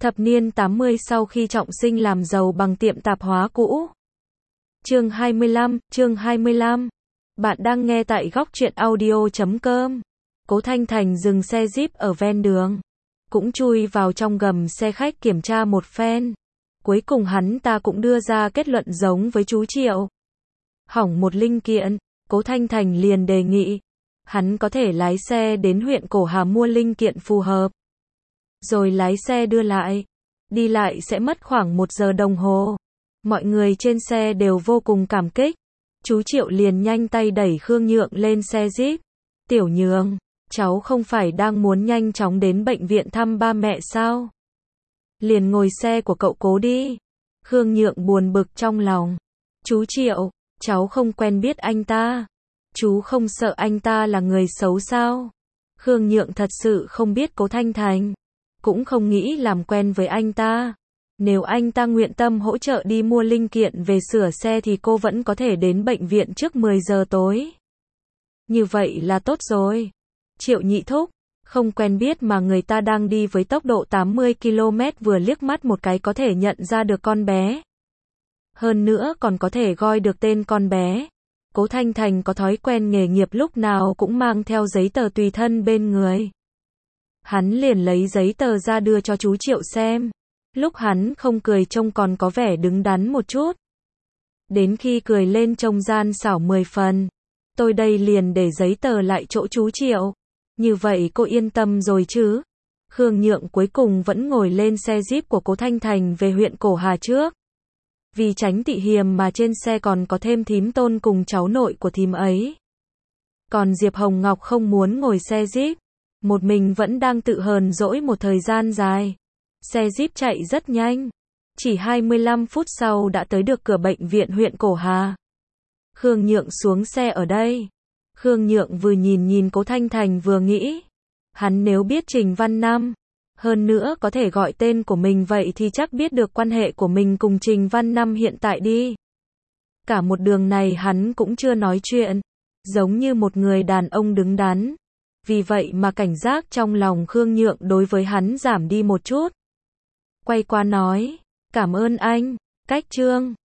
Thập niên 80 sau khi trọng sinh làm giàu bằng tiệm tạp hóa cũ. Chương 25. Bạn đang nghe tại góc truyện audio.com. Cố Thanh Thành dừng xe Jeep ở ven đường, cũng chui vào trong gầm xe khách kiểm tra một phen. Cuối cùng hắn ta cũng đưa ra kết luận giống với chú Triệu. Hỏng một linh kiện, Cố Thanh Thành liền đề nghị hắn có thể lái xe đến huyện Cổ Hà mua linh kiện phù hợp, rồi lái xe đưa lại. Đi lại sẽ mất khoảng 1 giờ đồng hồ. Mọi người trên xe đều vô cùng cảm kích. Chú Triệu liền nhanh tay đẩy Khương Nhượng lên xe Jeep. Tiểu Nhượng, cháu không phải đang muốn nhanh chóng đến bệnh viện thăm ba mẹ sao? Liền ngồi xe của cậu Cố đi. Khương Nhượng buồn bực trong lòng. Chú Triệu, cháu không quen biết anh ta. Chú không sợ anh ta là người xấu sao? Khương Nhượng thật sự không biết Cố Thanh Thành, cũng không nghĩ làm quen với anh ta. Nếu anh ta nguyện tâm hỗ trợ đi mua linh kiện về sửa xe thì cô vẫn có thể đến bệnh viện trước 10 giờ tối. Như vậy là tốt rồi. Triệu nhị thúc, không quen biết mà người ta đang đi với tốc độ 80 km vừa liếc mắt một cái có thể nhận ra được con bé. Hơn nữa còn có thể gọi được tên con bé. Cố Thanh Thành có thói quen nghề nghiệp lúc nào cũng mang theo giấy tờ tùy thân bên người. Hắn liền lấy giấy tờ ra đưa cho chú Triệu xem. Lúc hắn không cười trông còn có vẻ đứng đắn một chút. Đến khi cười lên trông gian xảo 10 phần. Tôi đây liền để giấy tờ lại chỗ chú Triệu. Như vậy cô yên tâm rồi chứ? Khương Nhượng cuối cùng vẫn ngồi lên xe Jeep của Cố Thanh Thành về huyện Cổ Hà trước. Vì tránh tị hiềm mà trên xe còn có thêm thím Tôn cùng cháu nội của thím ấy. Còn Diệp Hồng Ngọc không muốn ngồi xe Jeep. Một mình vẫn đang tự hờn dỗi một thời gian dài. Xe Jeep chạy rất nhanh. Chỉ 25 phút sau đã tới được cửa bệnh viện huyện Cổ Hà. Khương Nhượng xuống xe ở đây. Khương Nhượng vừa nhìn Cố Thanh Thành vừa nghĩ. Hắn nếu biết Trình Văn Năm, hơn nữa có thể gọi tên của mình vậy thì chắc biết được quan hệ của mình cùng Trình Văn Năm hiện tại đi. Cả một đường này hắn cũng chưa nói chuyện. Giống như một người đàn ông đứng đắn. Vì vậy mà cảnh giác trong lòng Khương Nhượng đối với hắn giảm đi một chút. Quay qua nói, cảm ơn anh, Cách Trương.